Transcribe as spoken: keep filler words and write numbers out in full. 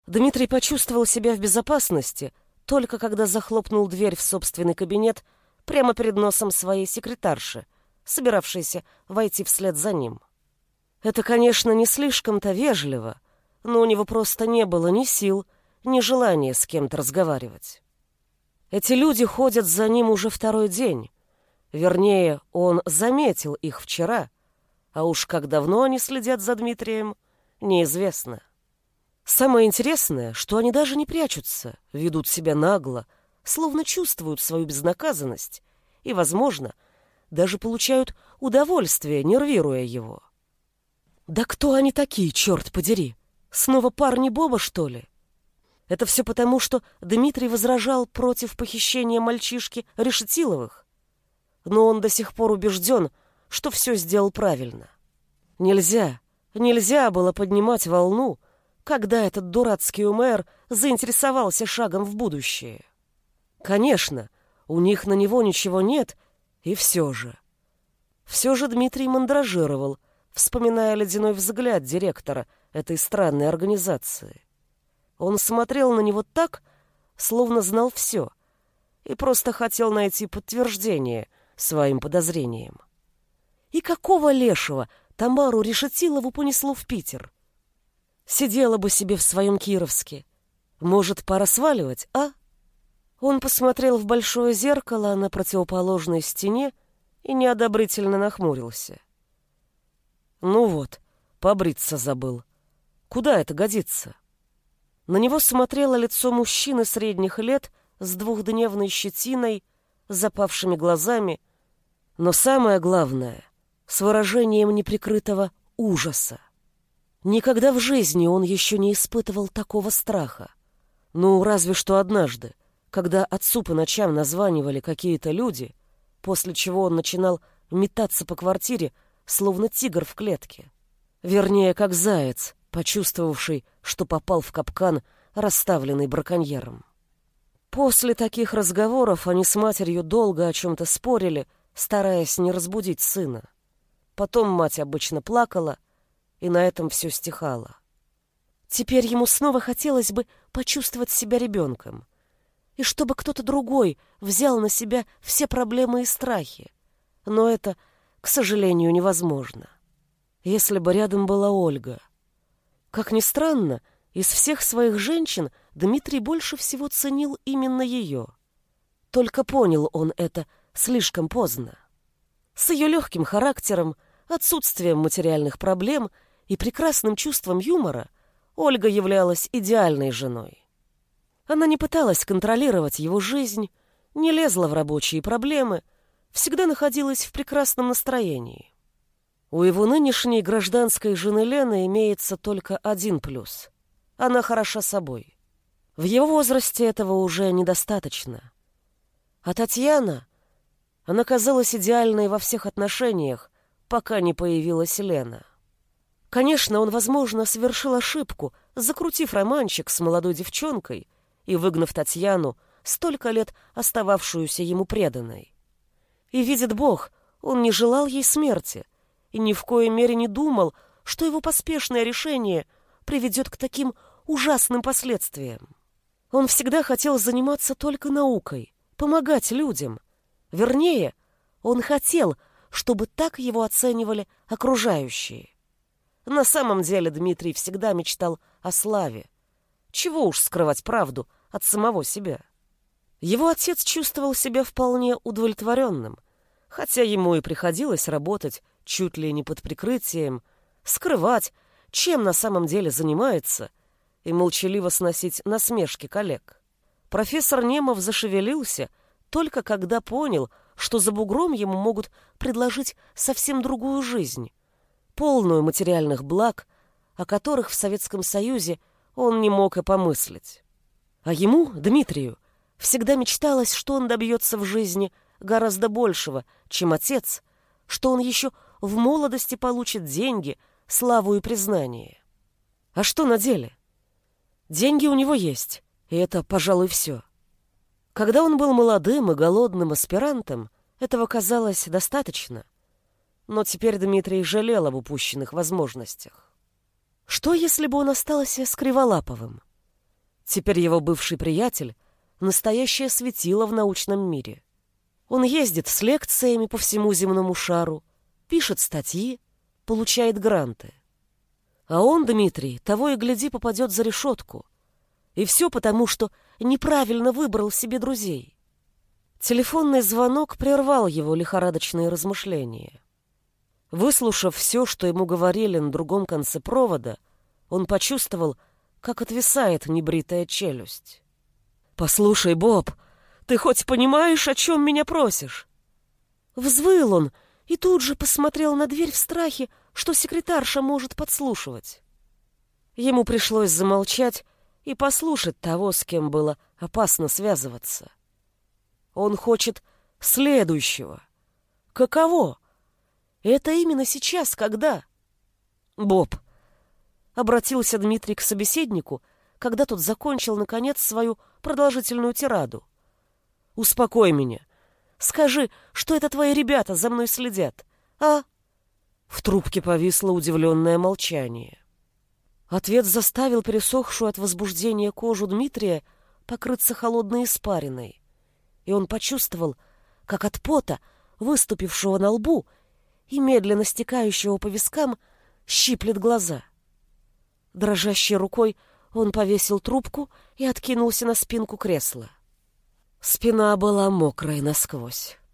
Дмитрий почувствовал себя в безопасности, только когда захлопнул дверь в собственный кабинет прямо перед носом своей секретарши, собиравшейся войти вслед за ним. Это, конечно, не слишком-то вежливо, но у него просто не было ни сил, ни желания с кем-то разговаривать. Эти люди ходят за ним уже второй день. Вернее, он заметил их вчера, а уж как давно они следят за Дмитрием, неизвестно. Самое интересное, что они даже не прячутся, ведут себя нагло, словно чувствуют свою безнаказанность и, возможно, даже получают удовольствие, нервируя его. Да кто они такие, черт подери? Снова парни Боба, что ли? Это все потому, что Дмитрий возражал против похищения мальчишки Решетиловых. Но он до сих пор убежден, что все сделал правильно. Нельзя, нельзя было поднимать волну, когда этот дурацкий мэр заинтересовался шагом в будущее. Конечно, у них на него ничего нет, и все же. Все же Дмитрий мандражировал, вспоминая ледяной взгляд директора этой странной организации. Он смотрел на него так, словно знал все, и просто хотел найти подтверждение своим подозрениям. И какого лешего Тамару Решетилову понесло в Питер? Сидела бы себе в своем Кировске. Может, пора сваливать, а? Он посмотрел в большое зеркало на противоположной стене и неодобрительно нахмурился. Ну вот, побриться забыл. Куда это годится? На него смотрело лицо мужчины средних лет с двухдневной щетиной, запавшими глазами, но самое главное — с выражением неприкрытого ужаса. Никогда в жизни он еще не испытывал такого страха. Ну, разве что однажды, когда отцу по ночам названивали какие-то люди, после чего он начинал метаться по квартире, словно тигр в клетке. Вернее, как заяц, почувствовавший, что попал в капкан, расставленный браконьером. После таких разговоров они с матерью долго о чем-то спорили, стараясь не разбудить сына. Потом мать обычно плакала, и на этом все стихало. Теперь ему снова хотелось бы почувствовать себя ребенком, и чтобы кто-то другой взял на себя все проблемы и страхи. Но это, к сожалению, невозможно. Если бы рядом была Ольга. Как ни странно, из всех своих женщин Дмитрий больше всего ценил именно ее. Только понял он это слишком поздно. С ее легким характером, отсутствием материальных проблем и прекрасным чувством юмора Ольга являлась идеальной женой. Она не пыталась контролировать его жизнь, не лезла в рабочие проблемы, всегда находилась в прекрасном настроении. У его нынешней гражданской жены Лены имеется только один плюс — она хороша собой. В его возрасте этого уже недостаточно. А Татьяна, она казалась идеальной во всех отношениях, пока не появилась Лена. Конечно, он, возможно, совершил ошибку, закрутив романчик с молодой девчонкой и выгнав Татьяну, столько лет остававшуюся ему преданной. И, видит Бог, он не желал ей смерти и ни в коей мере не думал, что его поспешное решение приведет к таким ужасным последствиям. Он всегда хотел заниматься только наукой, помогать людям. Вернее, он хотел, чтобы так его оценивали окружающие. На самом деле Дмитрий всегда мечтал о славе. Чего уж скрывать правду от самого себя. Его отец чувствовал себя вполне удовлетворенным, хотя ему и приходилось работать чуть ли не под прикрытием, скрывать, чем на самом деле занимается, и молчаливо сносить насмешки коллег. Профессор Немов зашевелился только когда понял, что за бугром ему могут предложить совсем другую жизнь, полную материальных благ, о которых в Советском Союзе он не мог и помыслить. А ему, Дмитрию, всегда мечталось, что он добьется в жизни гораздо большего, чем отец, что он еще в молодости получит деньги, славу и признание. А что на деле? Деньги у него есть, и это, пожалуй, все. Когда он был молодым и голодным аспирантом, этого казалось достаточно. Но теперь Дмитрий жалел об упущенных возможностях. Что, если бы он остался с Криволаповым? Теперь его бывший приятель — настоящее светило в научном мире. Он ездит с лекциями по всему земному шару, пишет статьи, получает гранты. А он, Дмитрий, того и гляди, попадет за решетку. И все потому, что неправильно выбрал себе друзей. Телефонный звонок прервал его лихорадочные размышления. Выслушав все, что ему говорили на другом конце провода, он почувствовал, как отвисает небритая челюсть. «Послушай, Боб, ты хоть понимаешь, о чем меня просишь?» Взвыл он и тут же посмотрел на дверь в страхе, что секретарша может подслушивать. Ему пришлось замолчать и послушать того, с кем было опасно связываться. Он хочет следующего. Каково? Это именно сейчас, когда? «Боб», — обратился Дмитрий к собеседнику, когда тот закончил, наконец, свою продолжительную тираду. «Успокой меня. Скажи, что это твои ребята за мной следят, а?» В трубке повисло удивленное молчание. Ответ заставил пересохшую от возбуждения кожу Дмитрия покрыться холодной испариной, и он почувствовал, как от пота, выступившего на лбу и медленно стекающего по вискам, щиплет глаза. Дрожащей рукой он повесил трубку и откинулся на спинку кресла. Спина была мокрая насквозь.